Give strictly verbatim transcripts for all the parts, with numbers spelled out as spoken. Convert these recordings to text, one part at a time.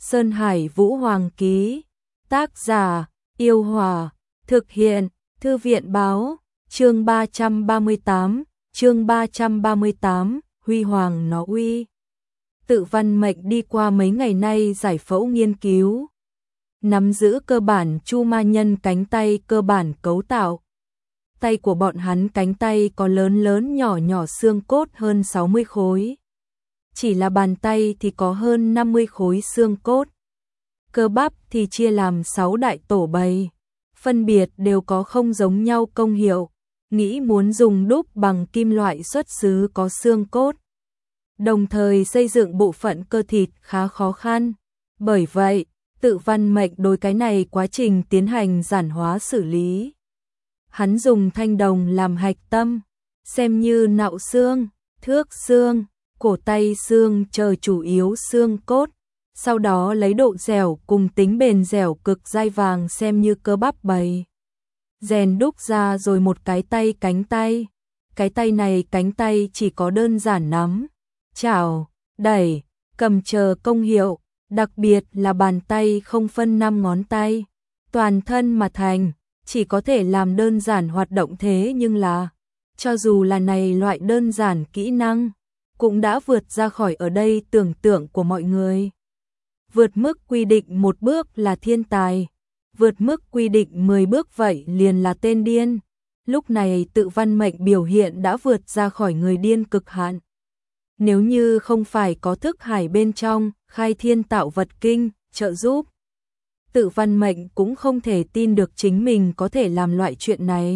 Sơn Hải Vũ Hoàng ký. Tác giả: Yêu Hòa. Thực hiện: Thư viện báo. Chương ba trăm ba mươi tám. Chương ba trăm ba mươi tám. Huy Hoàng nó uy. Tự Văn Mệnh đi qua mấy ngày nay giải phẫu nghiên cứu, nắm giữ cơ bản chu ma nhân cánh tay cơ bản cấu tạo. Tay của bọn hắn cánh tay có lớn lớn nhỏ nhỏ xương cốt hơn sáu mươi khối. Chỉ là bàn tay thì có hơn năm mươi khối xương cốt. Cơ bắp thì chia làm sáu đại tổ bầy, phân biệt đều có không giống nhau công hiệu. Nghĩ muốn dùng đúc bằng kim loại xuất xứ có xương cốt, đồng thời xây dựng bộ phận cơ thịt khá khó khăn. Bởi vậy, Tự Văn Mệnh đối cái này quá trình tiến hành giản hóa xử lý. Hắn dùng thanh đồng làm hạch tâm, xem như nạo xương, thước xương, cổ tay xương chờ chủ yếu xương cốt. Sau đó lấy độ dẻo cùng tính bền dẻo cực dai vàng xem như cơ bắp bầy. Rèn đúc ra rồi một cái tay cánh tay. Cái tay này cánh tay chỉ có đơn giản nắm, chảo, đẩy, cầm chờ công hiệu. Đặc biệt là bàn tay không phân năm ngón tay, toàn thân mà thành, chỉ có thể làm đơn giản hoạt động thế nhưng là, cho dù là này loại đơn giản kỹ năng, cũng đã vượt ra khỏi ở đây tưởng tượng của mọi người. Vượt mức quy định một bước là thiên tài, vượt mức quy định mười bước vậy liền là tên điên. Lúc này Tự Văn Mệnh biểu hiện đã vượt ra khỏi người điên cực hạn. Nếu như không phải có thức hải bên trong, khai thiên tạo vật kinh, trợ giúp, Tự Văn Mệnh cũng không thể tin được chính mình có thể làm loại chuyện này.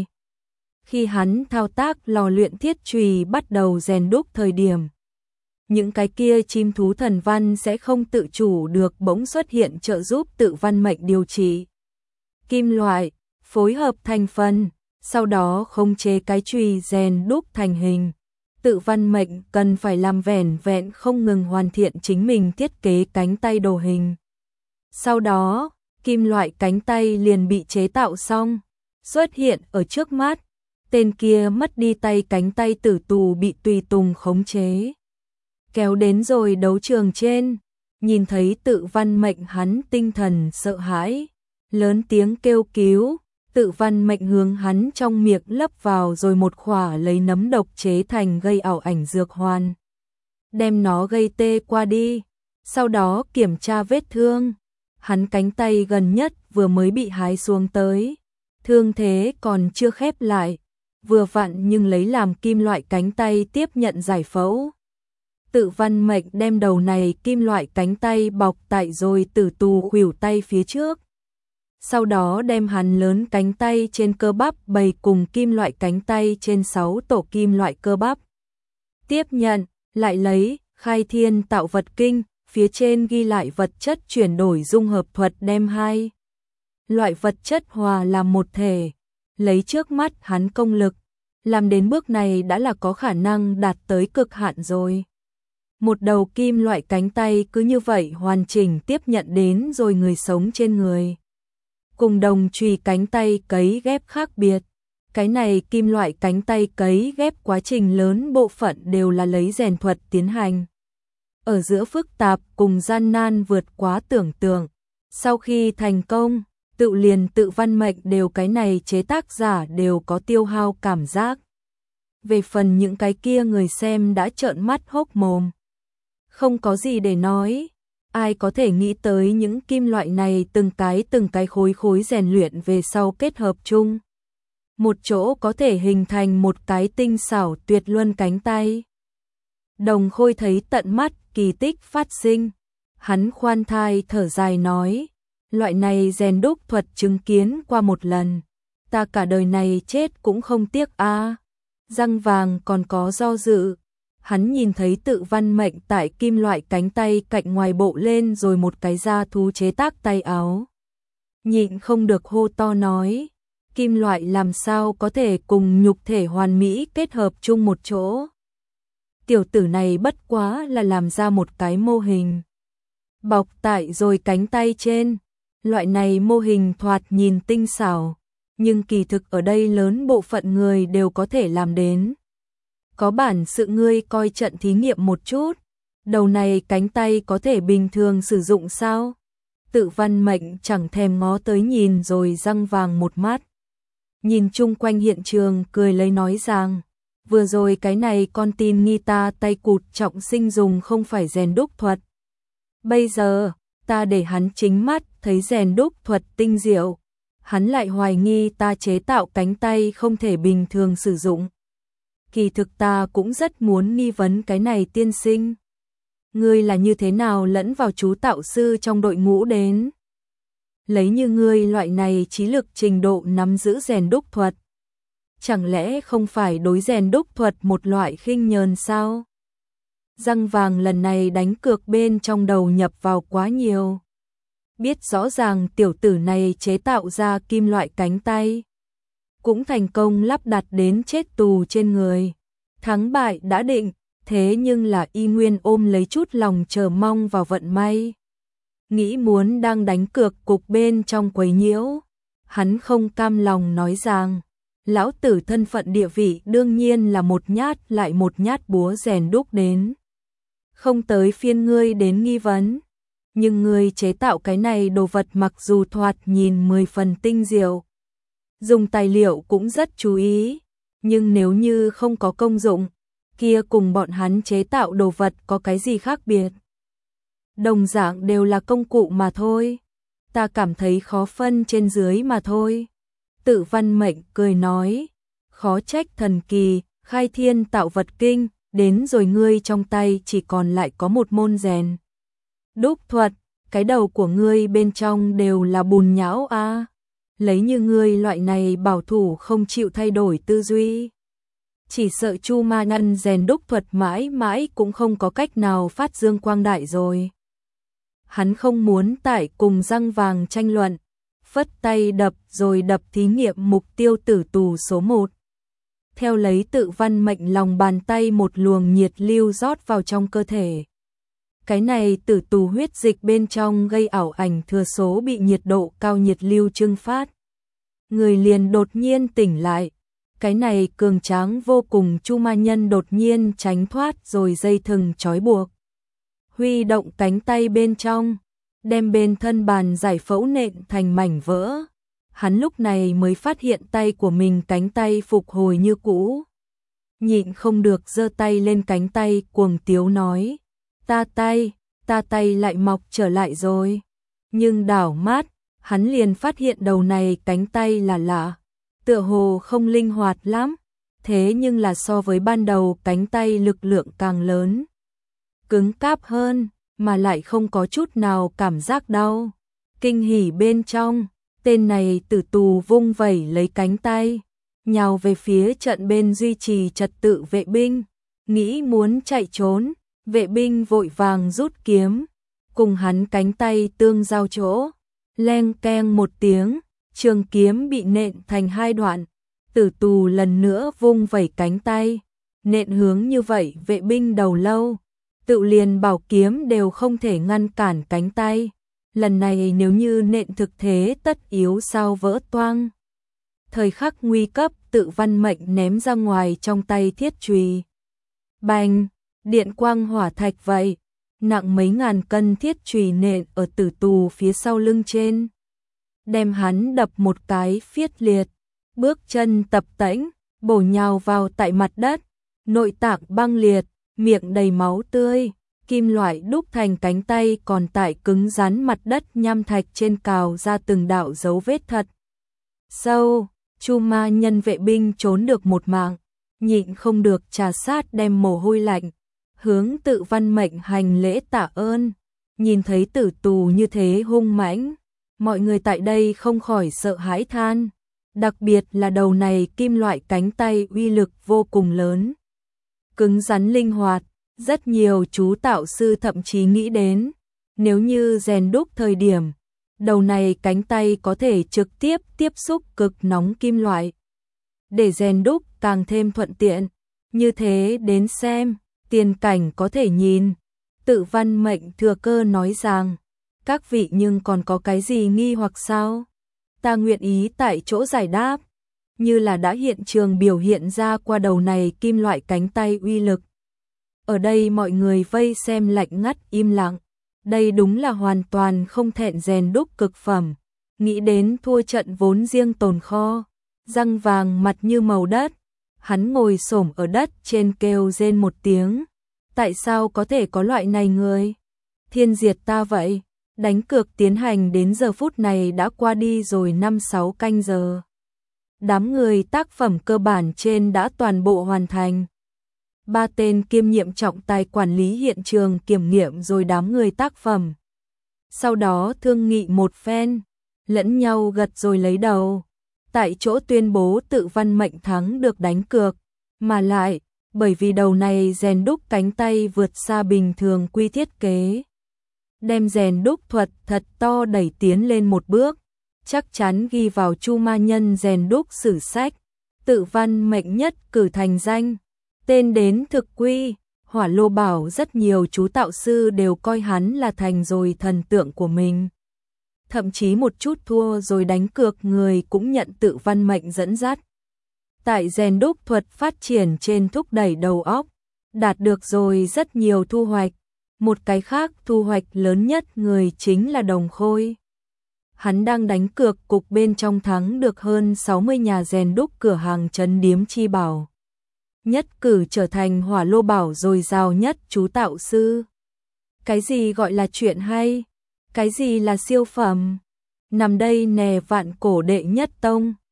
Khi hắn thao tác lò luyện thiết chùy bắt đầu rèn đúc thời điểm, những cái kia chim thú thần văn sẽ không tự chủ được bỗng xuất hiện trợ giúp Tự Văn Mệnh điều trị. Kim loại, phối hợp thành phần, sau đó khống chế cái chùy rèn đúc thành hình. Tự Văn Mệnh cần phải làm vẻn vẹn không ngừng hoàn thiện chính mình thiết kế cánh tay đồ hình. Sau đó, kim loại cánh tay liền bị chế tạo xong, xuất hiện ở trước mắt. Tên kia mất đi tay cánh tay tử tù bị tùy tùng khống chế, kéo đến rồi đấu trường trên. Nhìn thấy Tự Văn Mệnh hắn tinh thần sợ hãi, lớn tiếng kêu cứu. Tự Văn Mệnh hướng hắn trong miệng lấp vào rồi một khỏa lấy nấm độc chế thành gây ảo ảnh dược hoàn, đem nó gây tê qua đi. Sau đó kiểm tra vết thương, hắn cánh tay gần nhất vừa mới bị hái xuống tới, thương thế còn chưa khép lại, vừa vặn nhưng lấy làm kim loại cánh tay tiếp nhận giải phẫu. Tự Văn Mệnh đem đầu này kim loại cánh tay bọc tại rồi tử tù khuỷu tay phía trước. Sau đó đem hắn lớn cánh tay trên cơ bắp bày cùng kim loại cánh tay trên sáu tổ kim loại cơ bắp. Tiếp nhận, lại lấy khai thiên tạo vật kinh, phía trên ghi lại vật chất chuyển đổi dung hợp thuật đem hai loại vật chất hòa làm một thể. Lấy trước mắt hắn công lực, làm đến bước này đã là có khả năng đạt tới cực hạn rồi. Một đầu kim loại cánh tay cứ như vậy hoàn chỉnh tiếp nhận đến rồi người sống trên người. Cùng đồng chùy cánh tay cấy ghép khác biệt. Cái này kim loại cánh tay cấy ghép quá trình lớn bộ phận đều là lấy rèn thuật tiến hành. Ở giữa phức tạp cùng gian nan vượt quá tưởng tượng. Sau khi thành công, tự liền Tự Văn Mệnh đều cái này chế tác giả đều có tiêu hao cảm giác. Về phần những cái kia người xem đã trợn mắt hốc mồm. Không có gì để nói. Ai có thể nghĩ tới những kim loại này từng cái từng cái khối khối rèn luyện về sau kết hợp chung. Một chỗ có thể hình thành một cái tinh xảo tuyệt luân cánh tay. Đồng Khôi thấy tận mắt kỳ tích phát sinh. Hắn khoan thai thở dài nói, loại này rèn đúc thuật chứng kiến qua một lần. Ta cả đời này chết cũng không tiếc a. Răng vàng còn có do dự. Hắn nhìn thấy Tự Văn Mệnh tại kim loại cánh tay cạnh ngoài bộ lên rồi một cái da thú chế tác tay áo. Nhịn không được hô to nói, kim loại làm sao có thể cùng nhục thể hoàn mỹ kết hợp chung một chỗ. Tiểu tử này bất quá là làm ra một cái mô hình, bọc tại rồi cánh tay trên. Loại này mô hình thoạt nhìn tinh xảo, nhưng kỳ thực ở đây lớn bộ phận người đều có thể làm đến. Có bản sự ngươi coi trận thí nghiệm một chút. Đầu này cánh tay có thể bình thường sử dụng sao? Tự Văn Mệnh chẳng thèm ngó tới nhìn rồi răng vàng một mắt. Nhìn chung quanh hiện trường cười lấy nói rằng, vừa rồi cái này con tin nghi ta tay cụt trọng sinh dùng không phải rèn đúc thuật. Bây giờ, ta để hắn chính mắt thấy rèn đúc thuật tinh diệu. Hắn lại hoài nghi ta chế tạo cánh tay không thể bình thường sử dụng. Kỳ thực ta cũng rất muốn nghi vấn cái này tiên sinh. Ngươi là như thế nào lẫn vào chú tạo sư trong đội ngũ đến? Lấy như ngươi loại này trí lực trình độ nắm giữ rèn đúc thuật. Chẳng lẽ không phải đối rèn đúc thuật một loại khinh nhờn sao? Răng vàng lần này đánh cược bên trong đầu nhập vào quá nhiều. Biết rõ ràng tiểu tử này chế tạo ra kim loại cánh tay. Cũng thành công lắp đặt đến chết tù trên người. Thắng bại đã định, thế nhưng là y nguyên ôm lấy chút lòng chờ mong vào vận may. Nghĩ muốn đang đánh cược cục bên trong quấy nhiễu. Hắn không cam lòng nói rằng, lão tử thân phận địa vị đương nhiên là một nhát lại một nhát búa rèn đúc đến. Không tới phiên ngươi đến nghi vấn. Nhưng ngươi chế tạo cái này đồ vật mặc dù thoạt nhìn mười phần tinh diệu. Dùng tài liệu cũng rất chú ý. Nhưng nếu như không có công dụng, kia cùng bọn hắn chế tạo đồ vật có cái gì khác biệt. Đồng dạng đều là công cụ mà thôi. Ta cảm thấy khó phân trên dưới mà thôi. Tự Văn Mệnh cười nói, khó trách thần kỳ, khai thiên tạo vật kinh, đến rồi ngươi trong tay chỉ còn lại có một môn rèn đúc thuật, cái đầu của ngươi bên trong đều là bùn nhão a. À. Lấy như ngươi loại này bảo thủ không chịu thay đổi tư duy. Chỉ sợ Chu Ma Nhân rèn đúc thuật mãi mãi cũng không có cách nào phát dương quang đại rồi. Hắn không muốn tại cùng răng vàng tranh luận, phất tay đập rồi đập thí nghiệm mục tiêu tử tù số một. Theo lấy Tự Văn Mệnh lòng bàn tay một luồng nhiệt lưu rót vào trong cơ thể. Cái này tử tù huyết dịch bên trong gây ảo ảnh thừa số bị nhiệt độ cao nhiệt lưu trưng phát. Người liền đột nhiên tỉnh lại. Cái này cường tráng vô cùng Chu Ma Nhân đột nhiên tránh thoát rồi dây thừng trói buộc. Huy động cánh tay bên trong, đem bên thân bàn giải phẫu nện thành mảnh vỡ. Hắn lúc này mới phát hiện tay của mình cánh tay phục hồi như cũ. Nhịn không được giơ tay lên cánh tay cuồng tiếu nói. Ta tay, ta tay lại mọc trở lại rồi. Nhưng đảo mắt, hắn liền phát hiện đầu này cánh tay là lạ. Tựa hồ không linh hoạt lắm. Thế nhưng là so với ban đầu cánh tay lực lượng càng lớn. Cứng cáp hơn, mà lại không có chút nào cảm giác đau. Kinh hỉ bên trong, tên này tử tù vung vẩy lấy cánh tay, nhào về phía trận bên duy trì trật tự vệ binh, nghĩ muốn chạy trốn, vệ binh vội vàng rút kiếm, cùng hắn cánh tay tương giao chỗ, leng keng một tiếng, trường kiếm bị nện thành hai đoạn, tử tù lần nữa vung vẩy cánh tay, nện hướng như vậy vệ binh đầu lâu, tự liền bảo kiếm đều không thể ngăn cản cánh tay. Lần này nếu như nện thực thế tất yếu sao vỡ toang. Thời khắc nguy cấp Tự Văn Mệnh ném ra ngoài trong tay thiết chùy. Bành, điện quang hỏa thạch vậy, nặng mấy ngàn cân thiết chùy nện ở tử tù phía sau lưng trên. Đem hắn đập một cái phiết liệt, bước chân tập tễnh, bổ nhào vào tại mặt đất, nội tạng băng liệt, miệng đầy máu tươi. Kim loại đúc thành cánh tay còn tại cứng rắn mặt đất nham thạch trên cào ra từng đạo dấu vết thật sâu. Chu Ma Nhân vệ binh trốn được một mạng, nhịn không được trà sát đem mồ hôi lạnh, hướng Tự Văn Mệnh hành lễ tạ ơn. Nhìn thấy tử tù như thế hung mãnh, mọi người tại đây không khỏi sợ hãi than, đặc biệt là đầu này kim loại cánh tay uy lực vô cùng lớn, cứng rắn linh hoạt. Rất nhiều chú tạo sư thậm chí nghĩ đến, nếu như rèn đúc thời điểm, đầu này cánh tay có thể trực tiếp tiếp xúc cực nóng kim loại. Để rèn đúc càng thêm thuận tiện, như thế đến xem, tiền cảnh có thể nhìn. Tự Văn Mệnh thừa cơ nói rằng, các vị nhưng còn có cái gì nghi hoặc sao? Ta nguyện ý tại chỗ giải đáp, như là đã hiện trường biểu hiện ra qua đầu này kim loại cánh tay uy lực. Ở đây mọi người vây xem lạnh ngắt im lặng. Đây đúng là hoàn toàn không thẹn rèn đúc cực phẩm. Nghĩ đến thua trận vốn riêng tồn kho, răng vàng mặt như màu đất. Hắn ngồi xổm ở đất trên kêu rên một tiếng. Tại sao có thể có loại này người? Thiên diệt ta vậy. Đánh cược tiến hành đến giờ phút này đã qua đi rồi năm sáu canh giờ. Đám người tác phẩm cơ bản trên đã toàn bộ hoàn thành. Ba tên kiêm nhiệm trọng tài quản lý hiện trường kiểm nghiệm rồi đám người tác phẩm. Sau đó thương nghị một phen, lẫn nhau gật rồi lấy đầu. Tại chỗ tuyên bố tự văn mệnh thắng được đánh cược, mà lại, bởi vì đầu này rèn đúc cánh tay vượt xa bình thường quy thiết kế. Đem rèn đúc thuật thật to đẩy tiến lên một bước, chắc chắn ghi vào chu ma nhân rèn đúc sử sách, tự văn mệnh nhất cử thành danh. Tên đến thực quy, Hỏa Lô bảo rất nhiều chú tạo sư đều coi hắn là thành rồi thần tượng của mình. Thậm chí một chút thua rồi đánh cược người cũng nhận tự văn mệnh dẫn dắt. Tại rèn đúc thuật phát triển trên thúc đẩy đầu óc, đạt được rồi rất nhiều thu hoạch. Một cái khác thu hoạch lớn nhất người chính là Đồng Khôi. Hắn đang đánh cược cục bên trong thắng được hơn sáu mươi nhà rèn đúc cửa hàng trấn điếm chi bảo. Nhất cử trở thành Hỏa Lô bảo dồi dào nhất chú tạo sư. Cái gì gọi là chuyện hay? Cái gì là siêu phẩm? Nằm đây nè vạn cổ đệ nhất tông.